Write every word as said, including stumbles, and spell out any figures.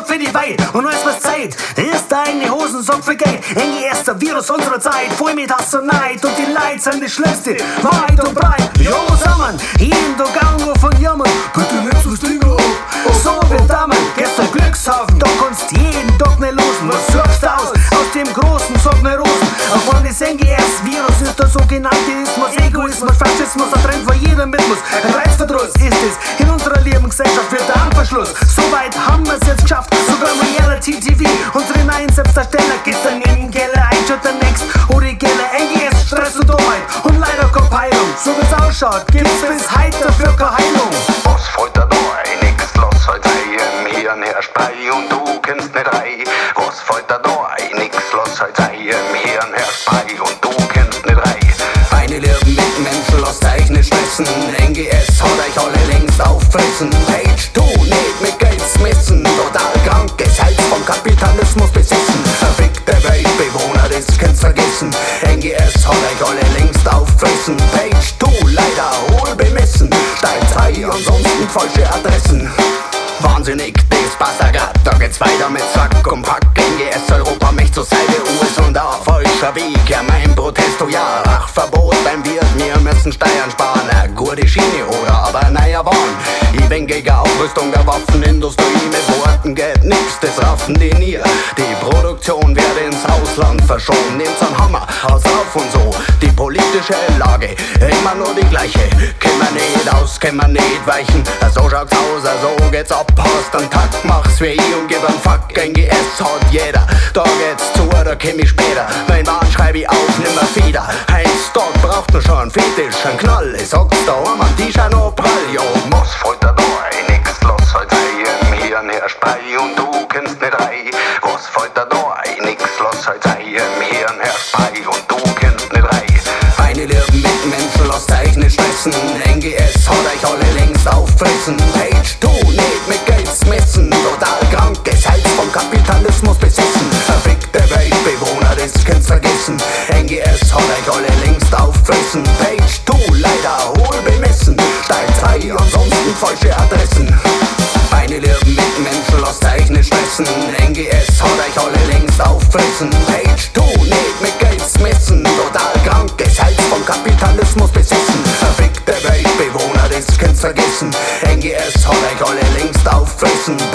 Bock für die Welt und alles was Zeit ist deine Hosen, sorgt für Geld. N G S, der Virus unserer Zeit, voll mit Hass und Neid und die Leid sind die schlimmste, weit und breit. Jo, zusammen, jeden Tag irgendwo von Jammern, bitte nimmst das Ding ab. So wird Damen, gestern Glückshafen, da kannst jeden Tag nicht losen. Was suchst du aus, aus dem großen Sack ne Rosen? Von des N G S-Virus ist der sogenannte Ismus, Egoismus, Faschismus, ein Trend, wo jeder mit muss. Ein Reizverdruss ist es, in unserer lieben Gesellschaft wird der Anverschluss. So weit haben wir's jetzt geschafft, sogar Reality-T V. Unsere neuen Selbstdarsteller gestern in den Keller, ein Shot der Next, Origelle, N G S, Stress und Dummheit und leider keine Peilung. So wie's ausschaut, gibt's bis heute dafür keine Heilung. Was fällt da da? Nix, lass halt sein, mir ein Haarspray und du kennst nicht rei. Was fällt da da? Nix, lass halt sein, mir ein Haarspray und du kennst nicht rei. Meine lieben Mitmenschen, lasst euch nicht stressen, N G S hat euch alle längst auffressen. Page two, nicht mit Geld smessen, total krankes Hals vom Kapitalismus besessen. Verfickte Weltbewohner, das könnt's vergessen, N G S hat euch alle längst auffressen. Page two, leider wohl bemessen, Teil zwei, ansonsten falsche Adressen. Wahnsinnig, das passt ja grad, da geht's weiter mit Sack und Pack. N G S Europa möchte zur Seite, U S und A, falscher Weg, ja mein Protest, oh ja, ach Verbot beim Wirt, wir müssen Steuern sparen, eine gute Schiene oder aber naja Wahn. Ich bin gegen Aufrüstung der Waffenindustrie, mit Worten geht nix, das raffen die nie. Die Produktion wird ins Ausland verschoben, nehmt's an Hammer, haut's auf und so. Die politische Lage, immer nur die gleiche, können wir nicht aus, können wir nicht weichen. So schaut's aus, so geht's ab, hast einen Takt, mach's wie ich und gib einen Fuck. N G S hat jeder, da geht's zu, da komm ich später. Mein Wahn schreib ich auf, nimmer Feder. Heinz Dog braucht nur schon einen Fetisch, einen Knall. Ich sag's da, man, die schau noch prall, jo. Was fällt da da? Nix, lass halt sein, hier ein Haarspray und du kennst nicht rei. Was fällt da da? Nix, lass halt sein, hier ein Haarspray und du kennst nicht rei. Meine lieben Mitmenschen, lasst euch nicht stressen, N G S hat euch alle längst auffressen. Page two, nicht mit Geld smessen, total krankes Hals vom Kapitalismus besessen. Verfickte Weltbewohner, das könnt's vergessen, N G S hat euch alle längst auffressen. Page two, leider wohl bemessen, Teil zwei, ansonsten falsche Adressen. Meine lieben Mitmenschen, lasst euch nicht stressen, N G S hat euch alle längst auffressen. Page two, nicht mit Geld smessen, total krankes Hals vom Kapitalismus besessen. Verfickte Weltbewohner, das könnt's vergessen, N G S hat euch alle längst auffressen.